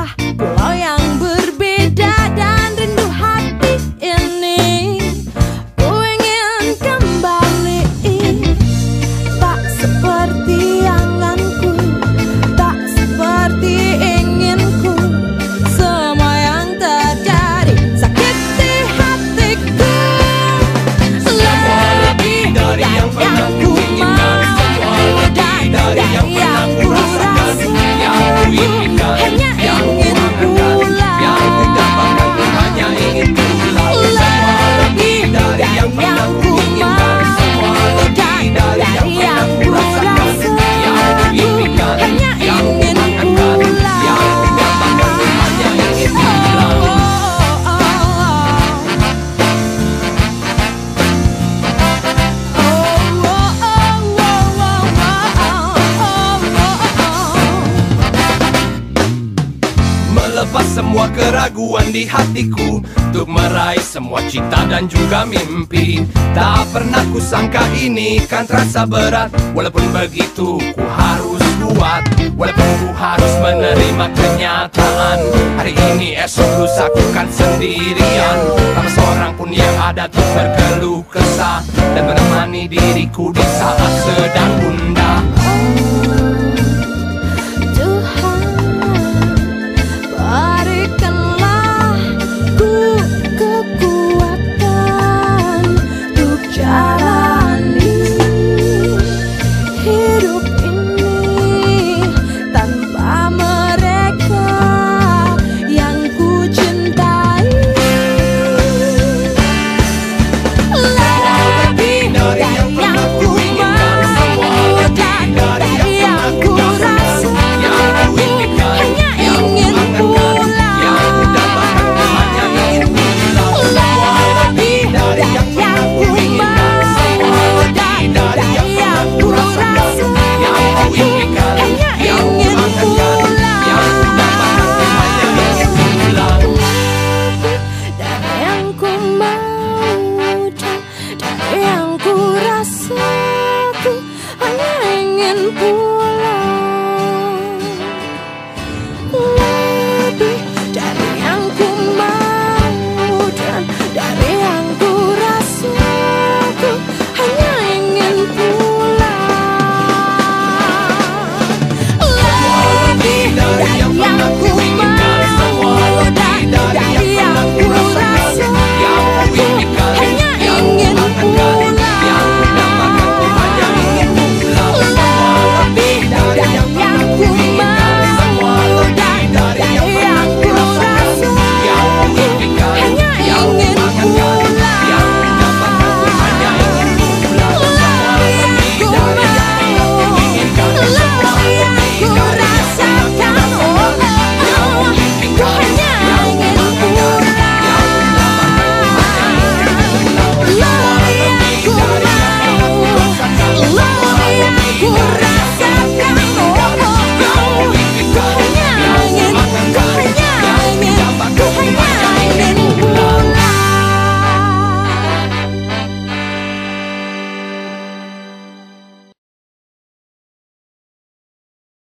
sebuah pulau yang berbeda dan rindu hati ini. Ku ingin kembali, tak seperti anganku, tak seperti inginku. Semua yang terjadi sakiti hatiku. Semua lebih dari yang pernah ku inginkan, semua lebih dari yang pernah ku rasakan, yang ku impikan, yang ku angankan, yang ku dambakan, ku hanya ingin pulang. Semua lebih dari yang pernah ku inginkan, semua lebih dari yang pernah ku rasakan, yang ku impikan, yang ku angankan, yang ku dambakan, ku hanya ingin pulang. Melepas semua keraguan di hatiku untuk meraih semua cita dan juga mimpi. Tak pernah kusangka ini kan terasa berat. Walaupun begitu ku harus kuat, walaupun ku harus menerima kenyataan. Hari ini esok lusa ku kan sendirian, tanpa seorang pun yang ada untuk berkeluh kesah dan menemani diriku di saat sedang gundah.